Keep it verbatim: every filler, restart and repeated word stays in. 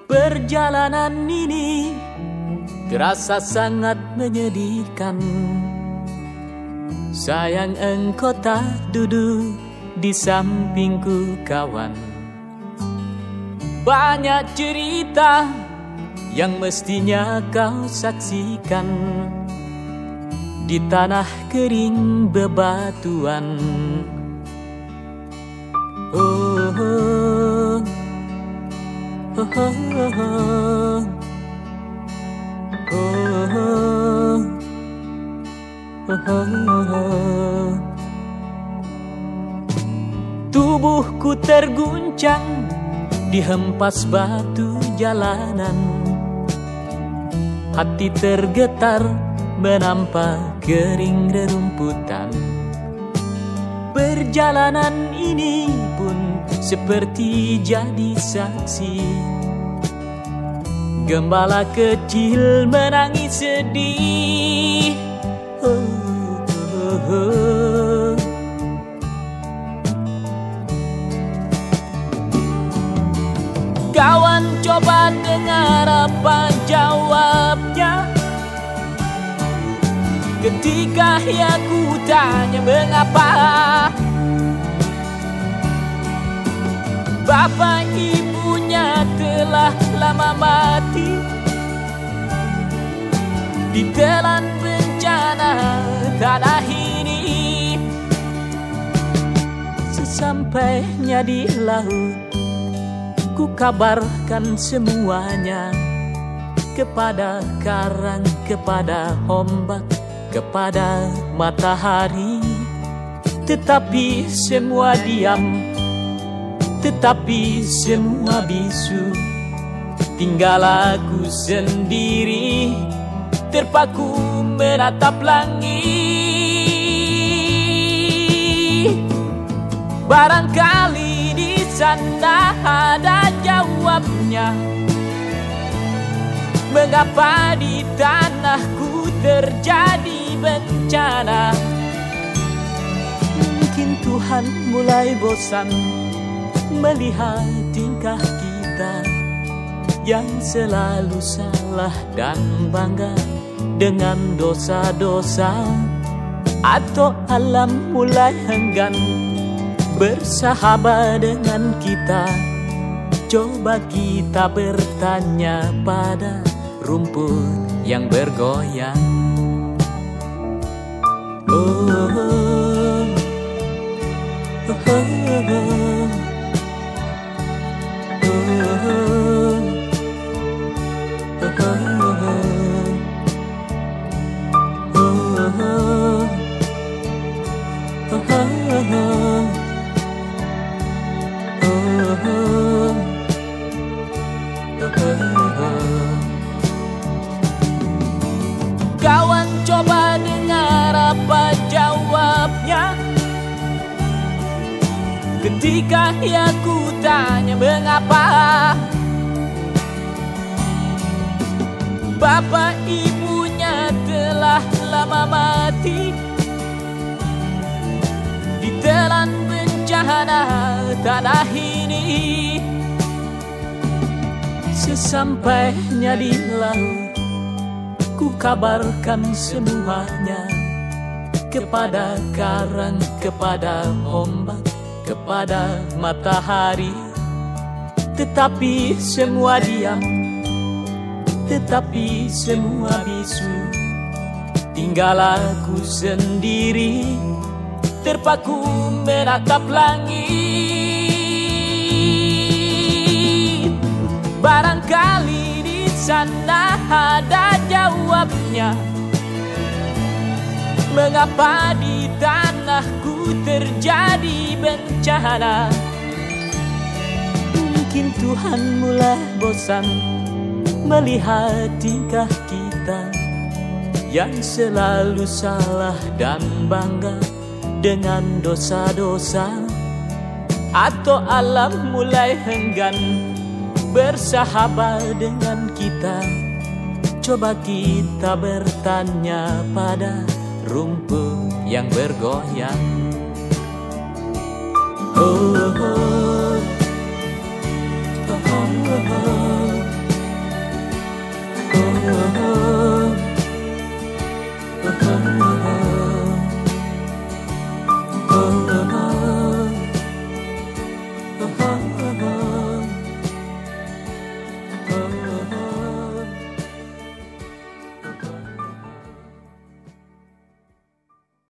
Perjalanan ini terasa sangat menyedihkan. Sayang engkau tak duduk di sampingku kawan. Banyak cerita yang mestinya kau saksikan di tanah kering bebatuan. Oh, oh, oh, oh, oh, oh, oh, oh. Tubuhku terguncang dihempas batu jalanan. Hati tergetar menampak kering rerumputan. Perjalanan ini pun seperti jadi saksi. Gembala kecil menangis sedih. Oh, oh, oh. Kawan, coba dengar apa jawabnya ketika aku tanya mengapa bapak ibunya telah lama mati ditelan bencana tanah ini. Sesampainya di laut, ku kabarkan semuanya kepada karang, kepada ombak, kepada matahari. Tetapi semua diam, tetapi semua bisu. Tinggal aku sendiri terpaku menatap langit. Barangkali di sana ada jawabnya, mengapa di tanahku terjadi bencana. Mungkin Tuhan mulai bosan melihat tingkah kita yang selalu salah dan bangga dengan dosa-dosa. Atau alam mulai enggan bersahabat dengan kita. Coba kita bertanya pada rumput yang bergoyang. Oh, oh, oh, oh, oh. Kawan, coba dengar apa jawabnya ketika aku tanya mengapa bapak ibunya telah lama mati ditelan bencana tanah ini. Sesampainya di laut, ku kabarkan semuanya kepada karang, kepada ombak, kepada matahari. Tetapi semua diam, tetapi semua bisu. Tinggal aku sendiri terpaku menatap langit. Barangkali di sana ada jawabnya, mengapa di tanahku terjadi bencana. Mungkin Tuhan mulai bosan melihat tingkah kita yang selalu salah dan bangga dengan dosa-dosa. Atau alam mulai enggan bersahabat dengan kita. Coba kita bertanya pada rumput yang bergoyang. Oh, oh, oh, oh, oh, oh.